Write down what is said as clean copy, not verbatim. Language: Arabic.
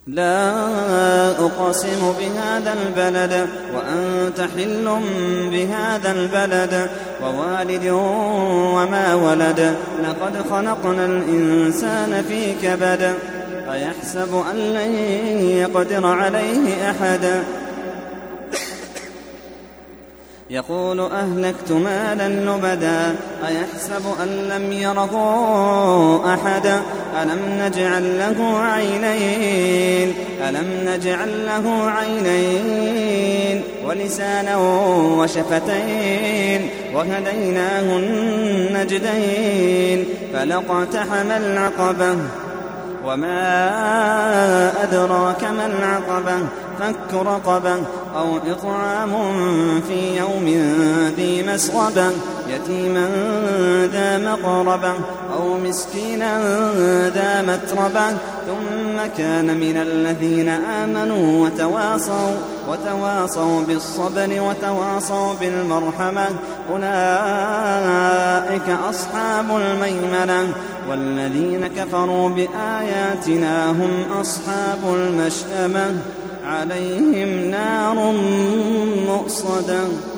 لا أقسم بهذا البلد وأنت حل بهذا البلد ووالد وما ولد لقد خلقنا الإنسان في كبد أيحسب أن لن يقدر عليه أحد يقول أهلكت مالا لبدا أيحسب أن لم يره أحد ألم نجعل له عينين ولسانا وشفتين وهديناه النجدين فلاقتحم العقبة وما أدراك ما العقبة فك رقبة أو إطعام في يوم ذي مسغبة يتيما ذا مقربة أو مسكينا ذا متربة ثم كان من الذين آمنوا وتواصوا بالصبر وتواصوا بالمرحمة أولئك أصحاب الميمنة والذين كفروا بآياتنا هم أصحاب المشأمة عليهم نار مؤصدة